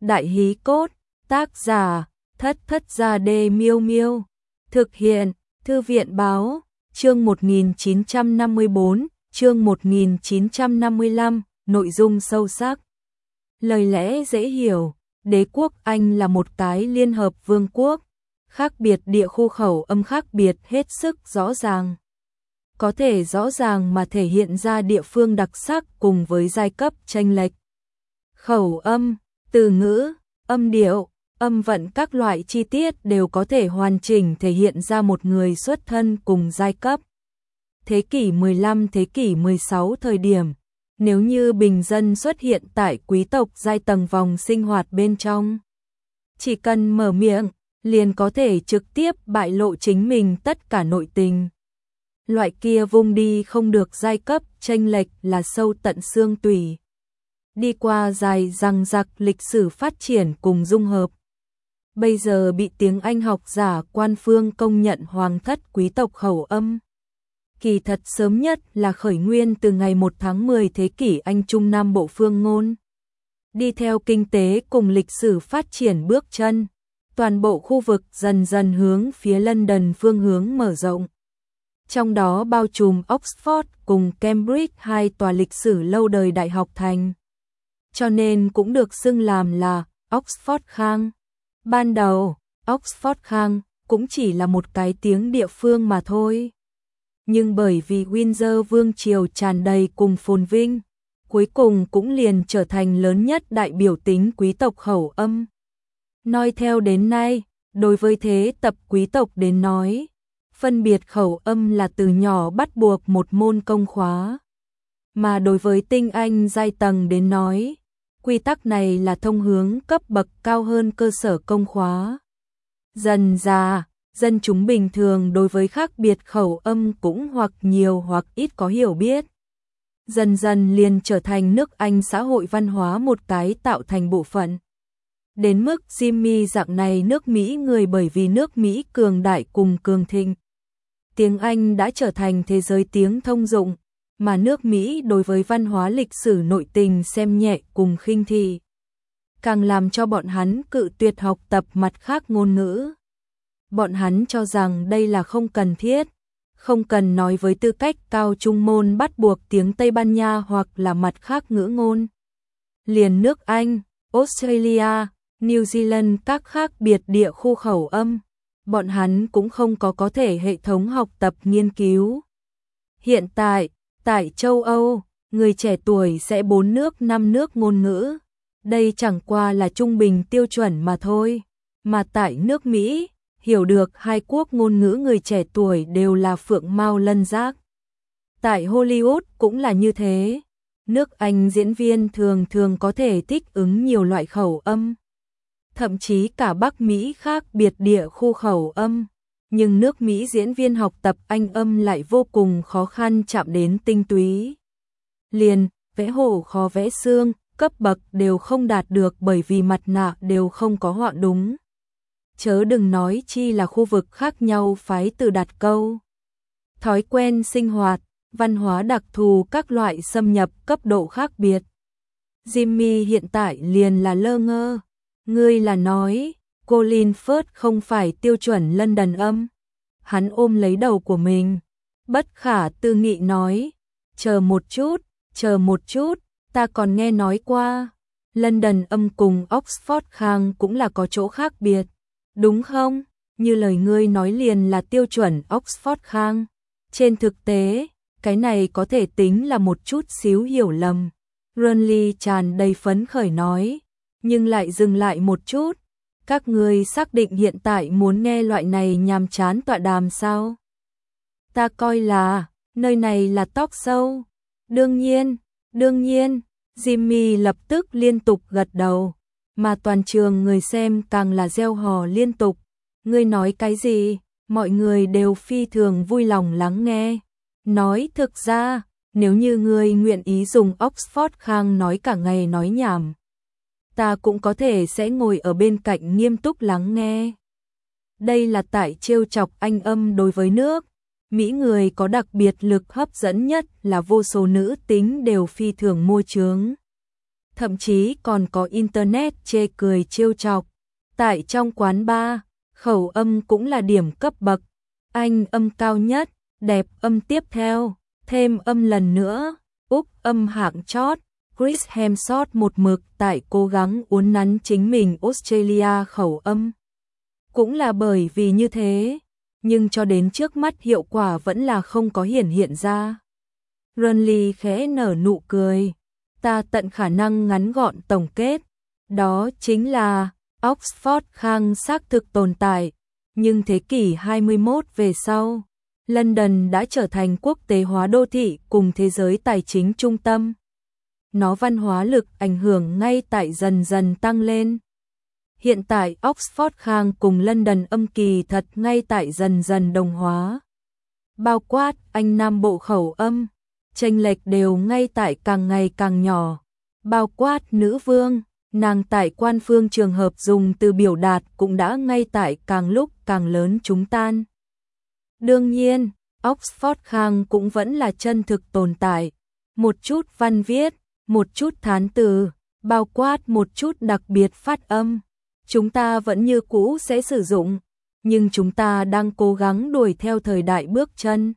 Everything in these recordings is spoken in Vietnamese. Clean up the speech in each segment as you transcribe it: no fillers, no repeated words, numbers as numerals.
Đại hí cốt, tác giả, Thất Thất Gia Đê Miêu Miêu. Thực hiện, Thư viện báo, chương 1954, chương 1955, nội dung sâu sắc. Lời lẽ dễ hiểu, đế quốc Anh là một cái liên hợp vương quốc, khác biệt địa khu khẩu âm khác biệt hết sức rõ ràng. Có thể rõ ràng mà thể hiện ra địa phương đặc sắc cùng với giai cấp chênh lệch. Khẩu âm, từ ngữ, âm điệu, âm vận các loại chi tiết đều có thể hoàn chỉnh thể hiện ra một người xuất thân cùng giai cấp. Thế kỷ 15, thế kỷ 16 thời điểm, nếu như bình dân xuất hiện tại quý tộc giai tầng vòng sinh hoạt bên trong, chỉ cần mở miệng, liền có thể trực tiếp bại lộ chính mình tất cả nội tình. Loại kia vung đi không được giai cấp chênh lệch là sâu tận xương tủy. Đi qua dài dằng dặc lịch sử phát triển cùng dung hợp. Bây giờ bị tiếng Anh học giả quan phương công nhận hoàng thất quý tộc khẩu âm. Kỳ thật sớm nhất là khởi nguyên từ ngày 1 tháng 10 thế kỷ Anh Trung Nam Bộ phương ngôn. Đi theo kinh tế cùng lịch sử phát triển bước chân, toàn bộ khu vực dần dần hướng phía London phương hướng mở rộng. Trong đó bao trùm Oxford cùng Cambridge, hai tòa lịch sử lâu đời đại học thành. Cho nên cũng được xưng làm là Oxford Khang. Ban đầu, Oxford Khang cũng chỉ là một cái tiếng địa phương mà thôi. Nhưng bởi vì Windsor Vương triều tràn đầy cùng phồn vinh, cuối cùng cũng liền trở thành lớn nhất đại biểu tính quý tộc khẩu âm. Nói theo đến nay, đối với thế tập quý tộc đến nói, phân biệt khẩu âm là từ nhỏ bắt buộc một môn công khóa. Mà đối với tinh anh giai tầng đến nói, quy tắc này là thông hướng cấp bậc cao hơn cơ sở công khóa. Dần dà, dân chúng bình thường đối với khác biệt khẩu âm cũng hoặc nhiều hoặc ít có hiểu biết. Dần dần liền trở thành nước Anh xã hội văn hóa một cái tạo thành bộ phận. Đến mức Jimmy dạng này nước Mỹ người bởi vì nước Mỹ cường đại cùng cường thịnh. Tiếng Anh đã trở thành thế giới tiếng thông dụng, mà nước Mỹ đối với văn hóa lịch sử nội tình xem nhẹ cùng khinh thị. Càng làm cho bọn hắn cự tuyệt học tập mặt khác ngôn ngữ. Bọn hắn cho rằng đây là không cần thiết, không cần nói với tư cách cao trung môn bắt buộc tiếng Tây Ban Nha hoặc là mặt khác ngữ ngôn. Liền nước Anh, Australia, New Zealand các khác biệt địa khu khẩu âm, bọn hắn cũng không có thể hệ thống học tập nghiên cứu. Hiện tại, tại châu Âu, người trẻ tuổi sẽ 4 nước 5 nước ngôn ngữ. Đây chẳng qua là trung bình tiêu chuẩn mà thôi. Mà tại nước Mỹ, hiểu được hai quốc ngôn ngữ người trẻ tuổi đều là phượng mao lân giác. Tại Hollywood cũng là như thế. Nước Anh diễn viên thường thường có thể thích ứng nhiều loại khẩu âm. Thậm chí cả Bắc Mỹ khác biệt địa khu khẩu âm. Nhưng nước Mỹ diễn viên học tập Anh âm lại vô cùng khó khăn chạm đến tinh túy. Liền, vẽ hổ khó vẽ xương, cấp bậc đều không đạt được bởi vì mặt nạ đều không có họa đúng. Chớ đừng nói chi là khu vực khác nhau phái từ đặt câu. Thói quen sinh hoạt, văn hóa đặc thù các loại xâm nhập cấp độ khác biệt. Jimmy hiện tại liền là lơ ngơ. Ngươi là nói, Colin Firth không phải tiêu chuẩn London âm. Hắn ôm lấy đầu của mình. Bất khả tư nghị nói, chờ một chút, ta còn nghe nói qua. London âm cùng Oxford Khang cũng là có chỗ khác biệt. Đúng không? Như lời ngươi nói liền là tiêu chuẩn Oxford Khang. Trên thực tế, cái này có thể tính là một chút xíu hiểu lầm. Runley tràn đầy phấn khởi nói, nhưng lại dừng lại một chút. Các ngươi xác định hiện tại muốn nghe loại này nhàm chán tọa đàm sao? Ta coi là, nơi này là talk show. Đương nhiên, Jimmy lập tức liên tục gật đầu. Mà toàn trường người xem càng là reo hò liên tục. Ngươi nói cái gì? Mọi người đều phi thường vui lòng lắng nghe. Nói thực ra, nếu như ngươi nguyện ý dùng Oxford Khang nói cả ngày nói nhảm, ta cũng có thể sẽ ngồi ở bên cạnh nghiêm túc lắng nghe. Đây là tại trêu chọc Anh âm đối với nước Mỹ người có đặc biệt lực hấp dẫn nhất là vô số nữ tính đều phi thường môi chướng. thậm chí còn có internet chê cười trêu chọc. Tại trong quán bar, khẩu âm cũng là điểm cấp bậc, anh âm cao nhất, đẹp âm tiếp theo, thêm âm lần nữa, Úc âm hạng chót. Chris Hemsworth một mực tại cố gắng uốn nắn chính mình Australia khẩu âm. Cũng là bởi vì như thế, nhưng cho đến trước mắt hiệu quả vẫn là không có hiện ra. Renly khẽ nở nụ cười, ta tận khả năng ngắn gọn tổng kết, đó chính là Oxford Khang xác thực tồn tại, nhưng thế kỷ 21 về sau, London đã trở thành quốc tế hóa đô thị cùng thế giới tài chính trung tâm. Nó văn hóa lực ảnh hưởng ngay tại dần dần tăng lên. Hiện tại Oxford Khang cùng London âm kỳ thật ngay tại dần dần đồng hóa. Bao quát Anh Nam Bộ khẩu âm, chênh lệch đều ngay tại càng ngày càng nhỏ. Bao quát nữ vương, nàng tại quan phương trường hợp dùng từ biểu đạt cũng đã ngay tại càng lúc càng lớn chúng tan. Đương nhiên, Oxford Khang cũng vẫn là chân thực tồn tại. Một chút văn viết, một chút thán từ, bao quát một chút đặc biệt phát âm. Chúng ta vẫn như cũ sẽ sử dụng, nhưng chúng ta đang cố gắng đuổi theo thời đại bước chân.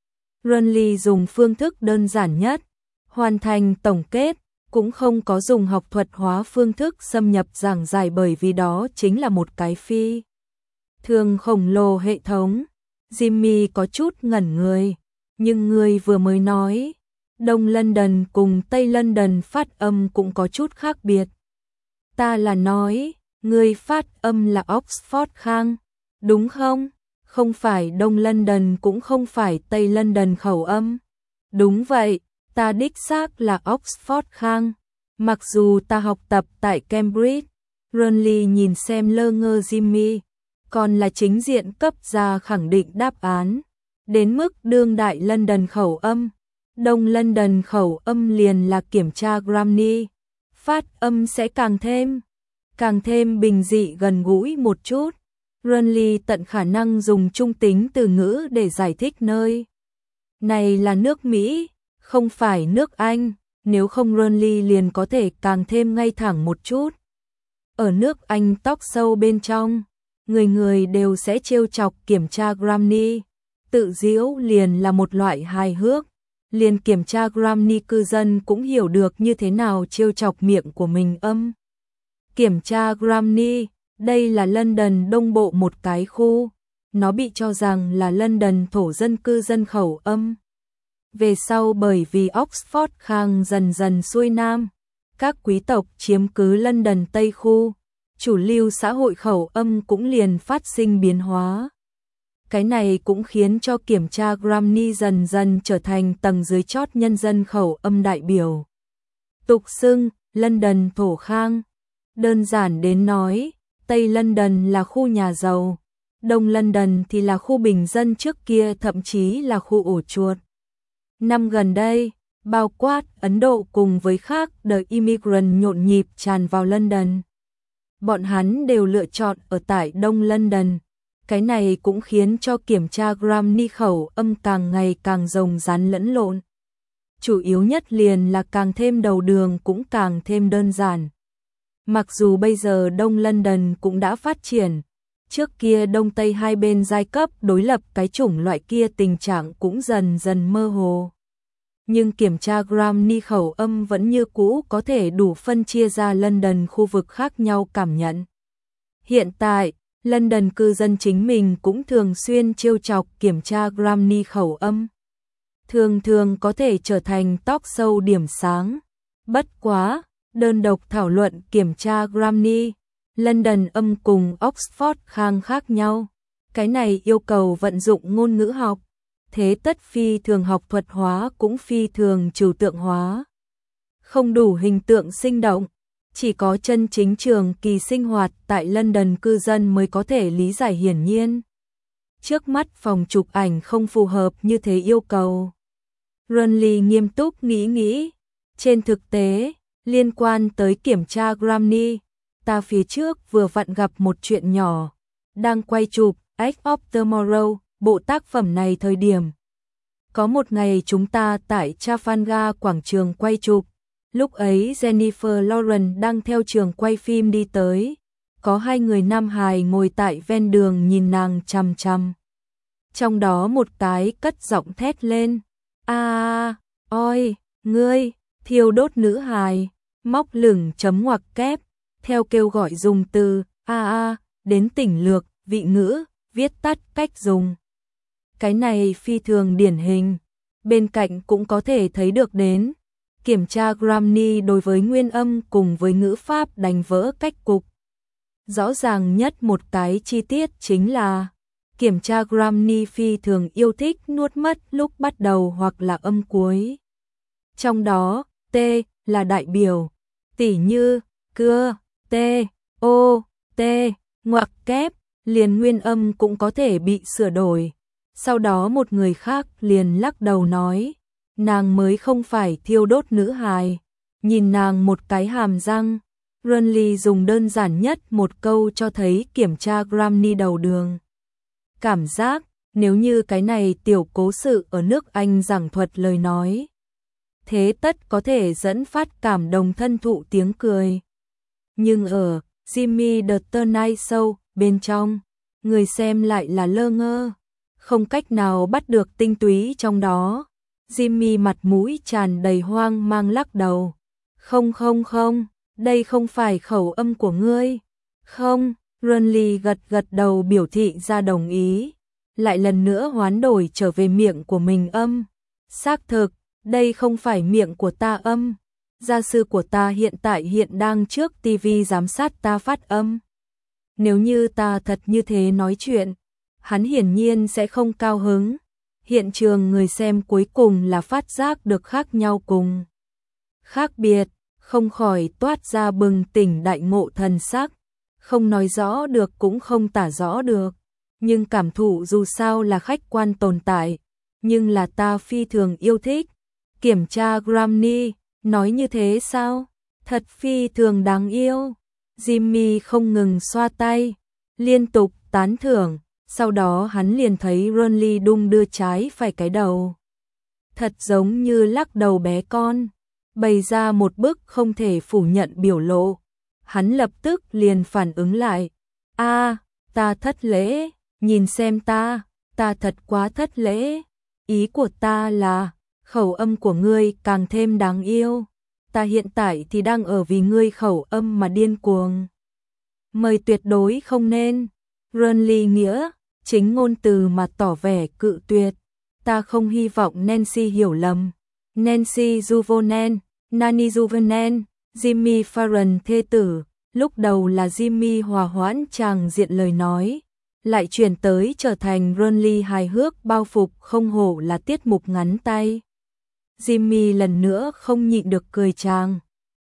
Renly dùng phương thức đơn giản nhất, hoàn thành tổng kết, cũng không có dùng học thuật hóa phương thức xâm nhập giảng giải bởi vì đó chính là một cái phi thường khổng lồ hệ thống. Jimmy có chút ngẩn người, nhưng người vừa mới nói, Đông London cùng Tây London phát âm cũng có chút khác biệt. Ta là nói, người phát âm là Oxford Khang, đúng không? Không phải Đông London cũng không phải Tây London khẩu âm. Đúng vậy, ta đích xác là Oxford Khang. Mặc dù ta học tập tại Cambridge, Renly nhìn xem lơ ngơ Jimmy, còn là chính diện cấp ra khẳng định đáp án. Đến mức đương đại London khẩu âm, Đông London khẩu âm liền là kiểm tra Grammy, phát âm sẽ càng thêm bình dị gần gũi một chút. Renly tận khả năng dùng trung tính từ ngữ để giải thích nơi này là nước Mỹ, không phải nước Anh, nếu không Renly liền có thể càng thêm ngay thẳng một chút. Ở nước Anh talk show bên trong, người người đều sẽ trêu chọc kiểm tra Grammy, tự giễu liền là một loại hài hước, liền kiểm tra Grammy cư dân cũng hiểu được như thế nào trêu chọc miệng của mình âm. Kiểm tra Grammy, đây là London Đông Bộ một cái khu, nó bị cho rằng là London thổ dân cư dân khẩu âm. Về sau bởi vì Oxford Khang dần dần xuôi nam, các quý tộc chiếm cứ London Tây khu, chủ lưu xã hội khẩu âm cũng liền phát sinh biến hóa. Cái này cũng khiến cho kiểm tra Grammy dần dần trở thành tầng dưới chót nhân dân khẩu âm đại biểu. Tục xưng, London thổ Khang. Đơn giản đến nói, Tây London là khu nhà giàu, Đông London thì là khu bình dân trước kia thậm chí là khu ổ chuột. Năm gần đây, bao quát Ấn Độ cùng với khác The Immigrant nhộn nhịp tràn vào London. Bọn hắn đều lựa chọn ở tại Đông London. Cái này cũng khiến cho kiểm tra Grammy khẩu âm càng ngày càng rồng rắn lẫn lộn. Chủ yếu nhất liền là càng thêm đầu đường cũng càng thêm đơn giản. Mặc dù bây giờ Đông London cũng đã phát triển, trước kia Đông Tây hai bên giai cấp đối lập cái chủng loại kia tình trạng cũng dần dần mơ hồ. Nhưng kiểm tra Grammy khẩu âm vẫn như cũ có thể đủ phân chia ra London khu vực khác nhau cảm nhận. Hiện tại, London cư dân chính mình cũng thường xuyên trêu chọc kiểm tra Grammy khẩu âm. Thường thường có thể trở thành talk show điểm sáng. Bất quá, đơn độc thảo luận kiểm tra Grammy, London âm cùng Oxford Khang khác nhau. Cái này yêu cầu vận dụng ngôn ngữ học, thế tất phi thường học thuật hóa cũng phi thường trừu tượng hóa. Không đủ hình tượng sinh động, chỉ có chân chính trường kỳ sinh hoạt tại London cư dân mới có thể lý giải hiển nhiên. Trước mắt phòng chụp ảnh không phù hợp như thế yêu cầu. Renly nghiêm túc nghĩ, trên thực tế, liên quan tới kiểm tra Grammy, ta phía trước vừa vặn gặp một chuyện nhỏ, đang quay chụp Edge of Tomorrow, bộ tác phẩm này thời điểm. Có một ngày chúng ta tại Trafalgar quảng trường quay chụp, Lúc ấy Jennifer Lawrence đang theo trường quay phim đi tới. Có hai người nam hài ngồi tại ven đường nhìn nàng chằm chằm. Trong đó một cái cất giọng thét lên. Ôi, ngươi, thiêu đốt nữ hài, móc lửng chấm ngoặc kép, theo kêu gọi dùng từ đến tỉnh lược, vị ngữ, viết tắt cách dùng. Cái này phi thường điển hình, bên cạnh cũng có thể thấy được đến. Kiểm tra Grammy đối với nguyên âm cùng với ngữ pháp đánh vỡ cách cục. Rõ ràng nhất một cái chi tiết chính là kiểm tra Grammy phi thường yêu thích nuốt mất lúc bắt đầu hoặc là âm cuối. Trong đó, T là đại biểu, tỉ như, cưa, T, O, T, ngoặc kép, liền nguyên âm cũng có thể bị sửa đổi. Sau đó một người khác liền lắc đầu nói, nàng mới không phải thiêu đốt nữ hài. Nhìn nàng một cái hàm răng, Runley dùng đơn giản nhất một câu cho thấy kiểm tra Grammy đầu đường. Cảm giác, nếu như cái này tiểu cố sự ở nước Anh giảng thuật lời nói, thế tất có thể dẫn phát cảm động thân thụ tiếng cười. Nhưng ở Jimmy The Tonight Show bên trong, người xem lại là lơ ngơ, không cách nào bắt được tinh túy trong đó. Jimmy mặt mũi tràn đầy hoang mang lắc đầu. Không, đây không phải khẩu âm của ngươi. Không, Runley gật đầu biểu thị ra đồng ý. Lại lần nữa hoán đổi trở về miệng của mình âm. Xác thực, đây không phải miệng của ta âm. Gia sư của ta hiện đang trước TV giám sát ta phát âm. Nếu như ta thật như thế nói chuyện, hắn hiển nhiên sẽ không cao hứng. Hiện trường người xem cuối cùng là phát giác được khác nhau cùng khác biệt, không khỏi toát ra bừng tỉnh đại ngộ thần sắc, không nói rõ được cũng không tả rõ được, nhưng cảm thụ dù sao là khách quan tồn tại, nhưng là ta phi thường yêu thích. Kiểm tra Grammy, nói như thế sao? Thật phi thường đáng yêu. Jimmy không ngừng xoa tay, liên tục tán thưởng. Sau đó hắn liền thấy Runley đung đưa trái phải cái đầu. Thật giống như lắc đầu bé con, bày ra một bức không thể phủ nhận biểu lộ. Hắn lập tức liền phản ứng lại. Ta thất lễ, nhìn xem ta thật quá thất lễ. Ý của ta là, khẩu âm của ngươi càng thêm đáng yêu. Ta hiện tại thì đang ở vì ngươi khẩu âm mà điên cuồng. Mời tuyệt đối không nên. Runley nghĩa chính ngôn từ mà tỏ vẻ cự tuyệt. Ta không hy vọng Nancy hiểu lầm. Nancy Juvonen, Nani Juvonen, Jimmy Fallon thê tử. Lúc đầu là Jimmy hòa hoãn tràng diện lời nói, lại chuyển tới trở thành Runley hài hước bao phục không hổ là tiết mục ngắn tay. Jimmy lần nữa không nhịn được cười tràng.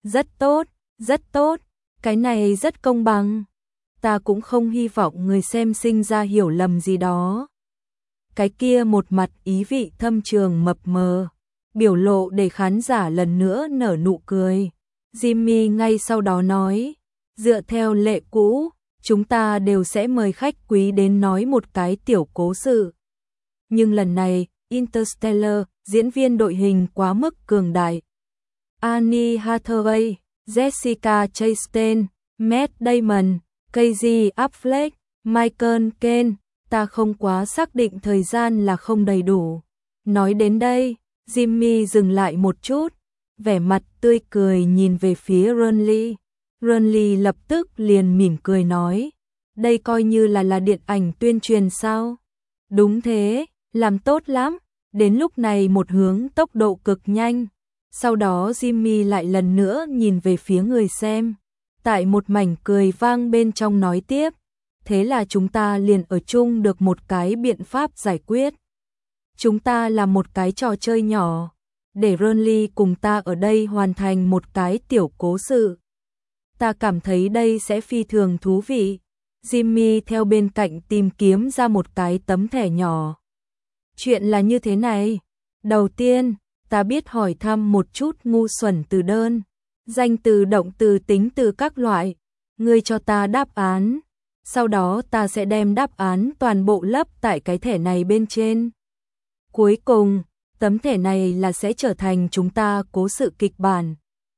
Rất tốt, cái này rất công bằng. Ta cũng không hy vọng người xem sinh ra hiểu lầm gì đó. Cái kia một mặt ý vị thâm trường mập mờ, biểu lộ để khán giả lần nữa nở nụ cười. Jimmy ngay sau đó nói, dựa theo lệ cũ, chúng ta đều sẽ mời khách quý đến nói một cái tiểu cố sự. Nhưng lần này, Interstellar, diễn viên đội hình quá mức cường đại. Anne Hathaway, Jessica Chastain, Matt Damon, Casey Affleck, Michael Caine, ta không quá xác định thời gian là không đầy đủ. Nói đến đây, Jimmy dừng lại một chút, vẻ mặt tươi cười nhìn về phía Runley. Runley lập tức liền mỉm cười nói, đây coi như là điện ảnh tuyên truyền sao? Đúng thế, làm tốt lắm. Đến lúc này một hướng tốc độ cực nhanh. Sau đó Jimmy lại lần nữa nhìn về phía người xem. Tại một mảnh cười vang bên trong nói tiếp, thế là chúng ta liền ở chung được một cái biện pháp giải quyết. Chúng ta làm một cái trò chơi nhỏ, để Runley cùng ta ở đây hoàn thành một cái tiểu cố sự. Ta cảm thấy đây sẽ phi thường thú vị. Jimmy theo bên cạnh tìm kiếm ra một cái tấm thẻ nhỏ. Chuyện là như thế này. Đầu tiên, ta biết hỏi thăm một chút ngu xuẩn từ đơn, danh từ, động từ, tính từ các loại. Ngươi cho ta đáp án. Sau đó ta sẽ đem đáp án toàn bộ lấp tại cái thẻ này bên trên. Cuối cùng, tấm thẻ này là sẽ trở thành chúng ta cố sự kịch bản.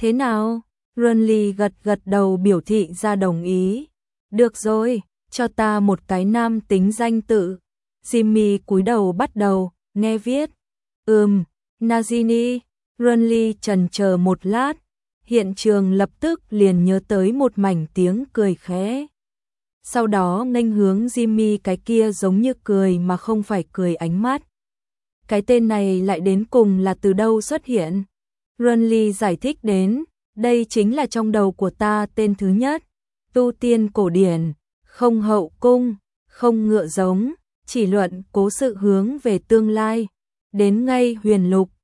Thế nào? Runly gật gật đầu biểu thị ra đồng ý. Được rồi, cho ta một cái nam tính danh tự. Jimmy cúi đầu bắt đầu, nghe viết. Najini. Runly chần chờ một lát. Hiện trường lập tức liền nhớ tới một mảnh tiếng cười khẽ. Sau đó nghênh hướng Jimmy cái kia giống như cười mà không phải cười ánh mắt. Cái tên này lại đến cùng là từ đâu xuất hiện? Runly giải thích đến, đây chính là trong đầu của ta tên thứ nhất. Tu tiên cổ điển, không hậu cung, không ngựa giống, chỉ luận cố sự hướng về tương lai. Đến ngay huyền lục,